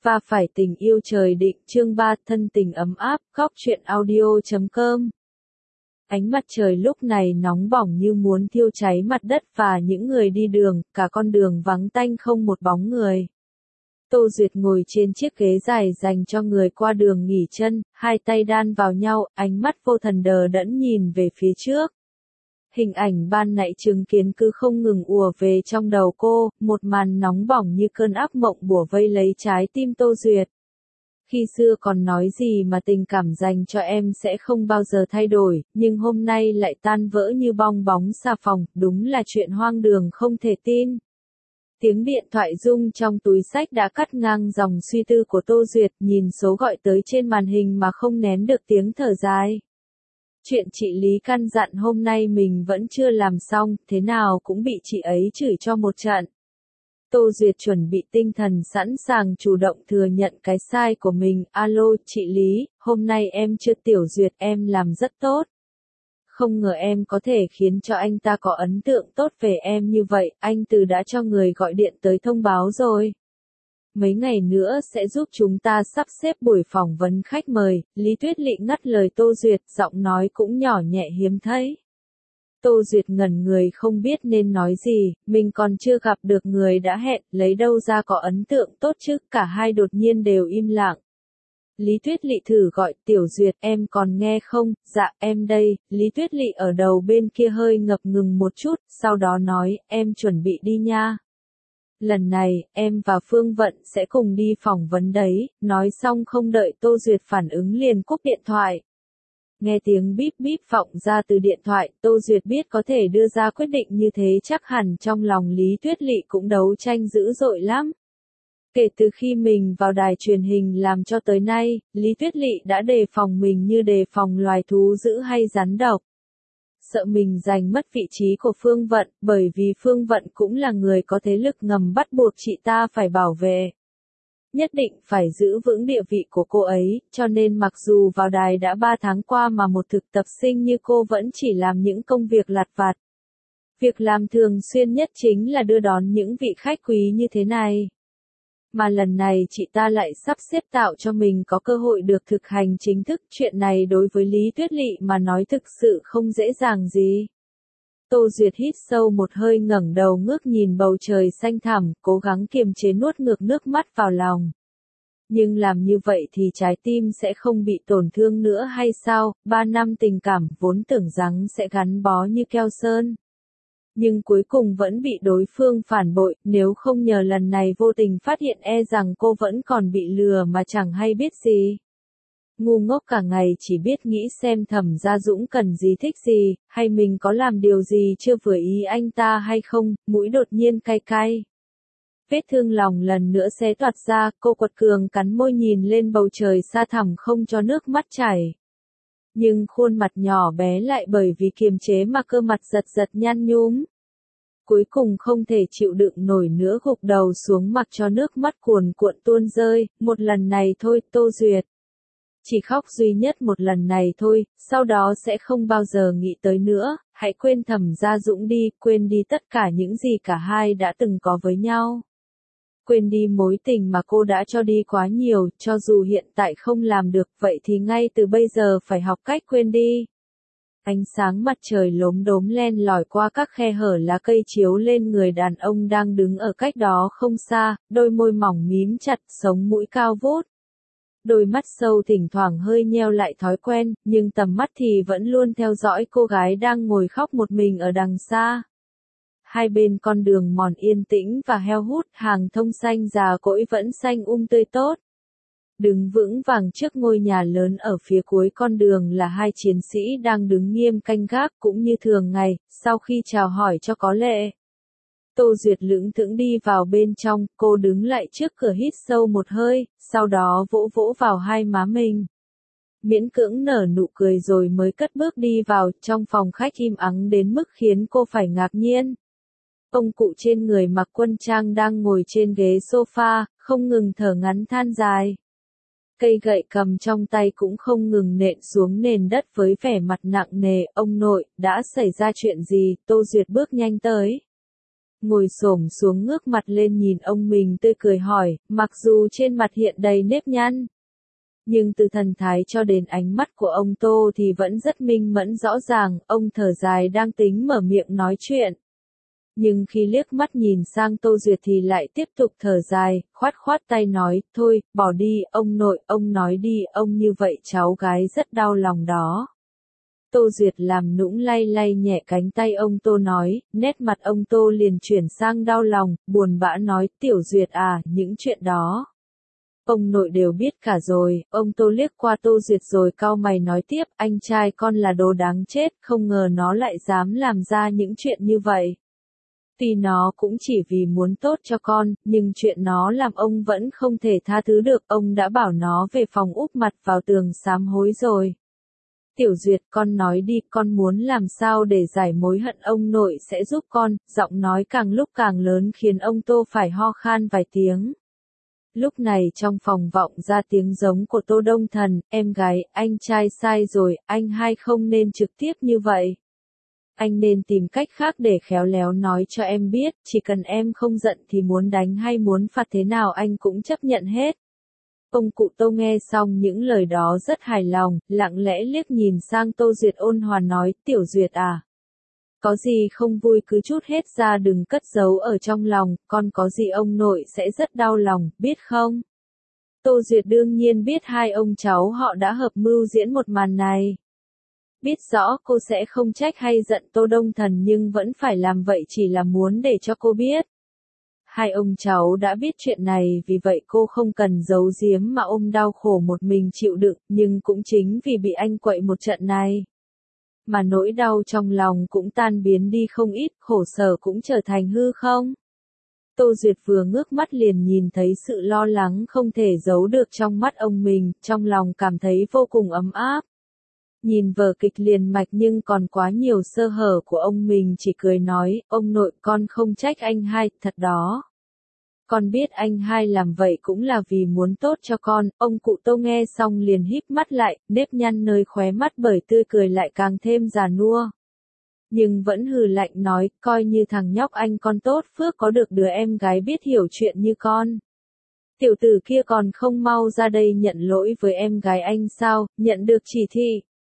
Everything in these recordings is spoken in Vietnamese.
Và phải tình yêu trời định chương 3 thân tình ấm áp, góc truyện audio.com. Ánh mặt trời lúc này nóng bỏng như muốn thiêu cháy mặt đất và những người đi đường, cả con đường vắng tanh không một bóng người. Tô Duyệt ngồi trên chiếc ghế dài dành cho người qua đường nghỉ chân, hai tay đan vào nhau, ánh mắt vô thần đờ đẫn nhìn về phía trước. Hình ảnh ban nãy chứng kiến cứ không ngừng ùa về trong đầu cô, một màn nóng bỏng như cơn ác mộng bủa vây lấy trái tim Tô Duyệt. Khi xưa còn nói gì mà tình cảm dành cho em sẽ không bao giờ thay đổi, nhưng hôm nay lại tan vỡ như bong bóng xà phòng, đúng là chuyện hoang đường không thể tin. Tiếng điện thoại rung trong túi xách đã cắt ngang dòng suy tư của Tô Duyệt, nhìn số gọi tới trên màn hình mà không nén được tiếng thở dài. Chuyện chị Lý căn dặn hôm nay mình vẫn chưa làm xong, thế nào cũng bị chị ấy chửi cho một trận. Tô Duyệt chuẩn bị tinh thần sẵn sàng chủ động thừa nhận cái sai của mình. Alo, chị Lý, hôm nay em chưa Tiểu Duyệt, em làm rất tốt. Không ngờ em có thể khiến cho anh ta có ấn tượng tốt về em như vậy, anh Từ đã cho người gọi điện tới thông báo rồi. Mấy ngày nữa sẽ giúp chúng ta sắp xếp buổi phỏng vấn khách mời. Lý Tuyết Lị ngắt lời Tô Duyệt, giọng nói cũng nhỏ nhẹ hiếm thấy. Tô Duyệt ngẩn người không biết nên nói gì, mình còn chưa gặp được người đã hẹn, lấy đâu ra có ấn tượng tốt chứ, cả hai đột nhiên đều im lặng. Lý Tuyết Lị thử gọi, Tiểu Duyệt, em còn nghe không? Dạ, em đây. Lý Tuyết Lị ở đầu bên kia hơi ngập ngừng một chút, sau đó nói, em chuẩn bị đi nha. Lần này, em và Phương Vận sẽ cùng đi phỏng vấn đấy. Nói xong không đợi Tô Duyệt phản ứng liền cúp điện thoại. Nghe tiếng bíp bíp vọng ra từ điện thoại, Tô Duyệt biết có thể đưa ra quyết định như thế chắc hẳn trong lòng Lý Tuyết Lị cũng đấu tranh dữ dội lắm. Kể từ khi mình vào đài truyền hình làm cho tới nay, Lý Tuyết Lị đã đề phòng mình như đề phòng loài thú dữ hay rắn độc. Sợ mình giành mất vị trí của Phương Vận, bởi vì Phương Vận cũng là người có thế lực ngầm bắt buộc chị ta phải bảo vệ. Nhất định phải giữ vững địa vị của cô ấy, cho nên mặc dù vào đài đã 3 tháng qua mà một thực tập sinh như cô vẫn chỉ làm những công việc lặt vặt. Việc làm thường xuyên nhất chính là đưa đón những vị khách quý như thế này. Mà lần này chị ta lại sắp xếp tạo cho mình có cơ hội được thực hành chính thức, chuyện này đối với Lý Tuyết Lị mà nói thực sự không dễ dàng gì. Tô Duyệt hít sâu một hơi ngẩng đầu ngước nhìn bầu trời xanh thẳm, cố gắng kiềm chế nuốt ngược nước mắt vào lòng. Nhưng làm như vậy thì trái tim sẽ không bị tổn thương nữa hay sao? 3 năm tình cảm vốn tưởng rằng sẽ gắn bó như keo sơn. Nhưng cuối cùng vẫn bị đối phương phản bội, nếu không nhờ lần này vô tình phát hiện e rằng cô vẫn còn bị lừa mà chẳng hay biết gì. Ngu ngốc cả ngày chỉ biết nghĩ xem Thẩm Gia Dũng cần gì thích gì, hay mình có làm điều gì chưa vừa ý anh ta hay không, mũi đột nhiên cay cay. Vết thương lòng lần nữa xé toạc ra, cô quật cường cắn môi nhìn lên bầu trời xa thẳm không cho nước mắt chảy. Nhưng khuôn mặt nhỏ bé lại bởi vì kiềm chế mà cơ mặt giật giật nhăn nhúm. Cuối cùng không thể chịu đựng nổi nữa gục đầu xuống mặc cho nước mắt cuồn cuộn tuôn rơi, một lần này thôi Tô Duyệt. Chỉ khóc duy nhất một lần này thôi, sau đó sẽ không bao giờ nghĩ tới nữa, hãy quên Thẩm Gia Dũng đi, quên đi tất cả những gì cả hai đã từng có với nhau. Quên đi mối tình mà cô đã cho đi quá nhiều, cho dù hiện tại không làm được, vậy thì ngay từ bây giờ phải học cách quên đi. Ánh sáng mặt trời lốm đốm len lỏi qua các khe hở lá cây chiếu lên người đàn ông đang đứng ở cách đó không xa, đôi môi mỏng mím chặt, sống mũi cao vút. Đôi mắt sâu thỉnh thoảng hơi nheo lại thói quen, nhưng tầm mắt thì vẫn luôn theo dõi cô gái đang ngồi khóc một mình ở đằng xa. Hai bên con đường mòn yên tĩnh và heo hút, hàng thông xanh già cỗi vẫn xanh tươi tốt. Đứng vững vàng trước ngôi nhà lớn ở phía cuối con đường là hai chiến sĩ đang đứng nghiêm canh gác cũng như thường ngày, sau khi chào hỏi cho có lệ. Tô Duyệt lững thững đi vào bên trong, cô đứng lại trước cửa hít sâu một hơi, sau đó vỗ vỗ vào hai má mình. Miễn cưỡng nở nụ cười rồi mới cất bước đi vào, trong phòng khách im ắng đến mức khiến cô phải ngạc nhiên. Ông cụ trên người mặc quân trang đang ngồi trên ghế sofa, không ngừng thở ngắn than dài. Cây gậy cầm trong tay cũng không ngừng nện xuống nền đất với vẻ mặt nặng nề. Ông nội, đã xảy ra chuyện gì? Tô Duyệt bước nhanh tới. ngồi xổm xuống ngước mặt lên nhìn ông mình tươi cười hỏi, mặc dù trên mặt hiện đầy nếp nhăn. Nhưng từ thần thái cho đến ánh mắt của ông Tô thì vẫn rất minh mẫn rõ ràng, ông thở dài đang tính mở miệng nói chuyện. Nhưng khi liếc mắt nhìn sang Tô Duyệt thì lại tiếp tục thở dài, khoát khoát tay nói, thôi, bỏ đi, ông nội, ông nói đi, ông như vậy cháu gái rất đau lòng đó. Tô Duyệt làm nũng lay lay nhẹ cánh tay ông Tô nói, nét mặt ông Tô liền chuyển sang đau lòng, buồn bã nói, Tiểu Duyệt à, những chuyện đó. Ông nội đều biết cả rồi, ông Tô liếc qua Tô Duyệt rồi cau mày nói tiếp, anh trai con là đồ đáng chết, không ngờ nó lại dám làm ra những chuyện như vậy. Tuy nó cũng chỉ vì muốn tốt cho con, nhưng chuyện nó làm ông vẫn không thể tha thứ được, ông đã bảo nó về phòng úp mặt vào tường sám hối rồi. Tiểu Duyệt, con nói đi, con muốn làm sao để giải mối hận, ông nội sẽ giúp con, giọng nói càng lúc càng lớn khiến ông Tô phải ho khan vài tiếng. Lúc này trong phòng vọng ra tiếng giống của Tô Đông Thần, em gái, anh trai sai rồi, anh hai không nên trực tiếp như vậy. Anh nên tìm cách khác để khéo léo nói cho em biết, chỉ cần em không giận thì muốn đánh hay muốn phạt thế nào anh cũng chấp nhận hết. Ông cụ Tô nghe xong những lời đó rất hài lòng, lặng lẽ liếc nhìn sang Tô Duyệt ôn hòa nói, Tiểu Duyệt à. Có gì không vui cứ trút hết ra đừng cất giấu ở trong lòng, con có gì ông nội sẽ rất đau lòng, biết không? Tô Duyệt đương nhiên biết hai ông cháu họ đã hợp mưu diễn một màn này. Biết rõ cô sẽ không trách hay giận Tô Đông Thần nhưng vẫn phải làm vậy chỉ là muốn để cho cô biết. Hai ông cháu đã biết chuyện này vì vậy cô không cần giấu giếm mà ôm đau khổ một mình chịu đựng, nhưng cũng chính vì bị anh quậy một trận này. Mà nỗi đau trong lòng cũng tan biến đi không ít, khổ sở cũng trở thành hư không. Tô Duyệt vừa ngước mắt liền nhìn thấy sự lo lắng không thể giấu được trong mắt ông mình, trong lòng cảm thấy vô cùng ấm áp. Nhìn vở kịch liền mạch nhưng còn quá nhiều sơ hở của ông mình chỉ cười nói, ông nội con không trách anh hai, thật đó. Con biết anh hai làm vậy cũng là vì muốn tốt cho con, ông cụ Tô nghe xong liền híp mắt lại, nếp nhăn nơi khóe mắt bởi tươi cười lại càng thêm già nua. Nhưng vẫn hừ lạnh nói, coi như thằng nhóc anh con tốt phước có được đứa em gái biết hiểu chuyện như con. Tiểu tử kia còn không mau ra đây nhận lỗi với em gái anh sao, nhận được chỉ thị.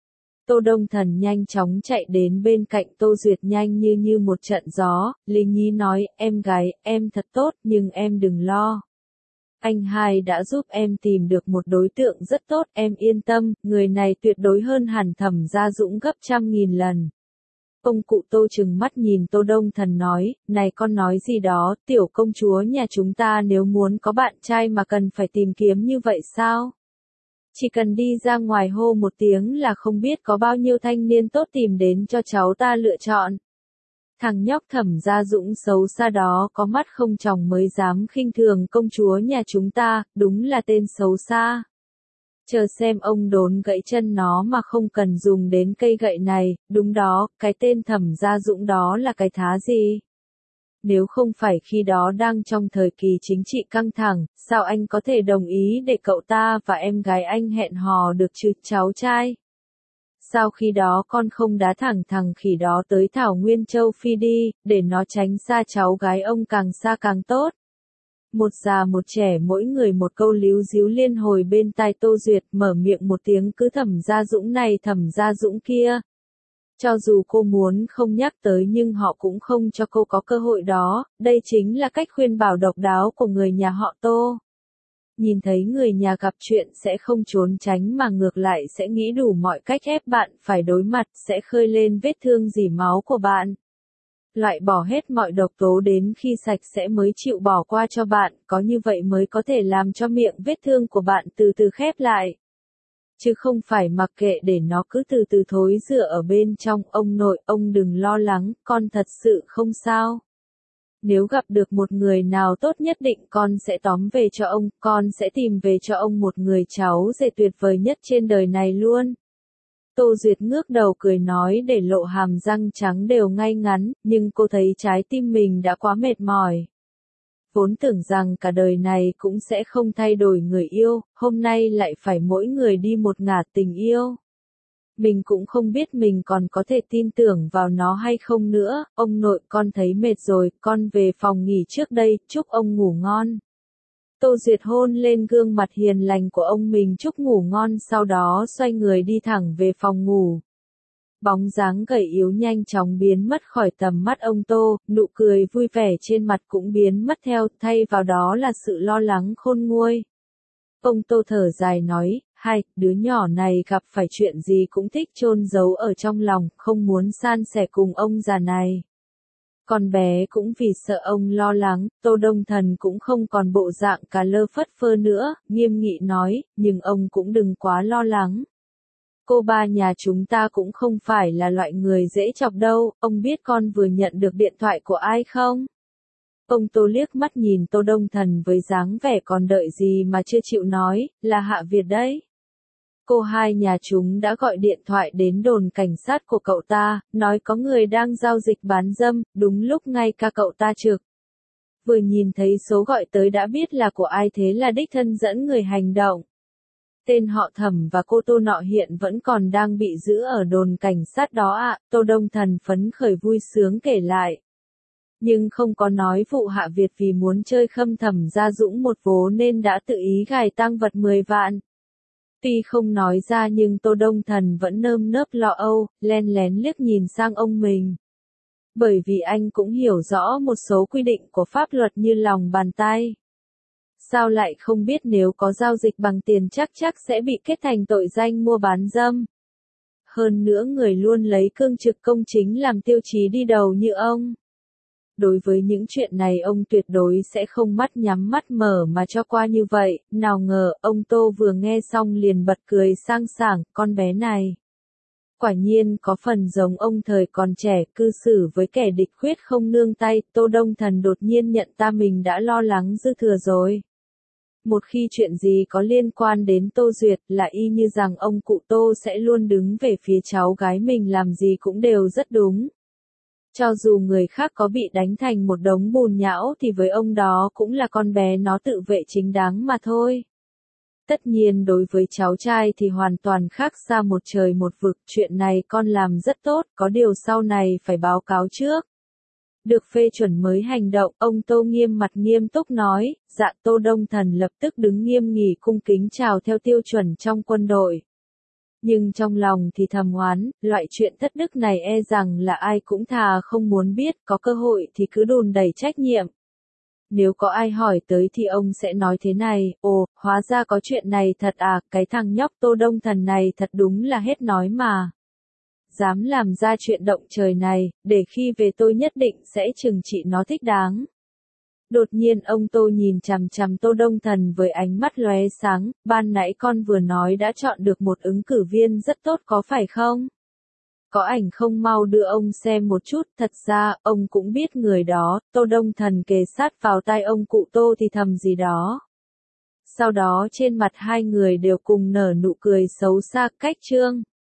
Tô Đông Thần nhanh chóng chạy đến bên cạnh Tô Duyệt nhanh như một trận gió, lý nhí nói, em gái, em thật tốt nhưng em đừng lo. Anh hai đã giúp em tìm được một đối tượng rất tốt, em yên tâm, người này tuyệt đối hơn hẳn Thẩm Gia Dũng gấp 100.000 lần. Ông cụ Tô trừng mắt nhìn Tô Đông Thần nói, này con nói gì đó, tiểu công chúa nhà chúng ta nếu muốn có bạn trai mà cần phải tìm kiếm như vậy sao? Chỉ cần đi ra ngoài hô một tiếng là không biết có bao nhiêu thanh niên tốt tìm đến cho cháu ta lựa chọn. Thằng nhóc Thẩm Gia Dũng xấu xa đó có mắt không tròng mới dám khinh thường công chúa nhà chúng ta, đúng là tên xấu xa. Chờ xem ông đốn gãy chân nó mà không cần dùng đến cây gậy này, đúng đó, cái tên Thẩm Gia Dũng đó là cái thá gì? Nếu không phải khi đó đang trong thời kỳ chính trị căng thẳng, sao anh có thể đồng ý để cậu ta và em gái anh hẹn hò được chứ, cháu trai? Sao khi đó con không đá thẳng thằng khỉ đó tới Thảo Nguyên Châu Phi đi, để nó tránh xa cháu gái ông càng xa càng tốt? Một già một trẻ mỗi người một câu líu díu liên hồi bên tai Tô Duyệt, mở miệng một tiếng cứ Thẩm Gia Dũng này Thẩm Gia Dũng kia. Cho dù cô muốn không nhắc tới nhưng họ cũng không cho cô có cơ hội đó, đây chính là cách khuyên bảo độc đáo của người nhà họ Tô. Nhìn thấy người nhà gặp chuyện sẽ không trốn tránh mà ngược lại sẽ nghĩ đủ mọi cách ép bạn phải đối mặt, sẽ khơi lên vết thương rỉ máu của bạn. Loại bỏ hết mọi độc tố đến khi sạch sẽ mới chịu bỏ qua cho bạn, có như vậy mới có thể làm cho miệng vết thương của bạn từ từ khép lại. Chứ không phải mặc kệ để nó cứ từ từ thối rữa ở bên trong, ông nội, ông đừng lo lắng, con thật sự không sao. Nếu gặp được một người nào tốt nhất định con sẽ tóm về cho ông, con sẽ tìm về cho ông một người cháu rể tuyệt vời nhất trên đời này luôn. Tô Duyệt ngước đầu cười nói để lộ hàm răng trắng đều ngay ngắn, nhưng cô thấy trái tim mình đã quá mệt mỏi. Vốn tưởng rằng cả đời này cũng sẽ không thay đổi người yêu, hôm nay lại phải mỗi người đi một ngả tình yêu. Mình cũng không biết mình còn có thể tin tưởng vào nó hay không nữa, ông nội con thấy mệt rồi, con về phòng nghỉ trước đây, chúc ông ngủ ngon. Tô Duyệt hôn lên gương mặt hiền lành của ông mình chúc ngủ ngon sau đó xoay người đi thẳng về phòng ngủ. Bóng dáng gầy yếu nhanh chóng biến mất khỏi tầm mắt ông Tô, nụ cười vui vẻ trên mặt cũng biến mất theo, thay vào đó là sự lo lắng khôn nguôi. Ông Tô thở dài nói, hai, đứa nhỏ này gặp phải chuyện gì cũng thích chôn giấu ở trong lòng, không muốn san sẻ cùng ông già này. Con bé cũng vì sợ ông lo lắng, Tô Đông Thần cũng không còn bộ dạng cà lơ phất phơ nữa, nghiêm nghị nói, nhưng ông cũng đừng quá lo lắng. Cô ba nhà chúng ta cũng không phải là loại người dễ chọc đâu, ông biết con vừa nhận được điện thoại của ai không? Ông Tô liếc mắt nhìn Tô Đông Thần với dáng vẻ còn đợi gì mà chưa chịu nói, là Hạ Việt đấy. Cô hai nhà chúng đã gọi điện thoại đến đồn cảnh sát của cậu ta, nói có người đang giao dịch bán dâm, đúng lúc ngay cả cậu ta trực. Vừa nhìn thấy số gọi tới đã biết là của ai thế là đích thân dẫn người hành động. Tên họ Thẩm và cô Tô nọ hiện vẫn còn đang bị giữ ở đồn cảnh sát đó ạ, Tô Đông Thần phấn khởi vui sướng kể lại. Nhưng không có nói vụ Hạ Việt vì muốn chơi khâm Thẩm Gia Dũng một vố nên đã tự ý gài tang vật 10 vạn. Tuy không nói ra nhưng Tô Đông Thần vẫn nơm nớp lo âu, len lén liếc nhìn sang ông mình. Bởi vì anh cũng hiểu rõ một số quy định của pháp luật như lòng bàn tay. Sao lại không biết nếu có giao dịch bằng tiền chắc sẽ bị kết thành tội danh mua bán dâm. Hơn nữa người luôn lấy cương trực công chính làm tiêu chí đi đầu như ông. Đối với những chuyện này ông tuyệt đối sẽ không mắt nhắm mắt mở mà cho qua như vậy, nào ngờ ông Tô vừa nghe xong liền bật cười sang sảng, con bé này. Quả nhiên có phần giống ông thời còn trẻ cư xử với kẻ địch khuyết không nương tay, Tô Đông Thần đột nhiên nhận ra mình đã lo lắng dư thừa rồi. Một khi chuyện gì có liên quan đến Tô Duyệt là y như rằng ông cụ Tô sẽ luôn đứng về phía cháu gái mình làm gì cũng đều rất đúng. Cho dù người khác có bị đánh thành một đống bùn nhão thì với ông đó cũng là con bé nó tự vệ chính đáng mà thôi. Tất nhiên đối với cháu trai thì hoàn toàn khác xa một trời một vực, chuyện này con làm rất tốt, có điều sau này phải báo cáo trước. Được phê chuẩn mới hành động, ông Tô nghiêm mặt nghiêm túc nói, dạ Tô Đông Thần lập tức đứng nghiêm nghỉ cung kính chào theo tiêu chuẩn trong quân đội. Nhưng trong lòng thì thầm oán, loại chuyện thất đức này e rằng là ai cũng thà không muốn biết, có cơ hội thì cứ đùn đẩy trách nhiệm. Nếu có ai hỏi tới thì ông sẽ nói thế này, ồ, hóa ra có chuyện này thật à, cái thằng nhóc Tô Đông Thần này thật đúng là hết nói mà. Dám làm ra chuyện động trời này, để khi về tôi nhất định sẽ trừng trị nó thích đáng. Đột nhiên ông Tô nhìn chằm chằm Tô Đông Thần với ánh mắt lóe sáng, ban nãy con vừa nói đã chọn được một ứng cử viên rất tốt có phải không? Có ảnh không mau đưa ông xem một chút, thật ra, ông cũng biết người đó, Tô Đông Thần kề sát vào tai ông cụ Tô thì thầm gì đó. Sau đó trên mặt hai người đều cùng nở nụ cười xấu xa, cách trương.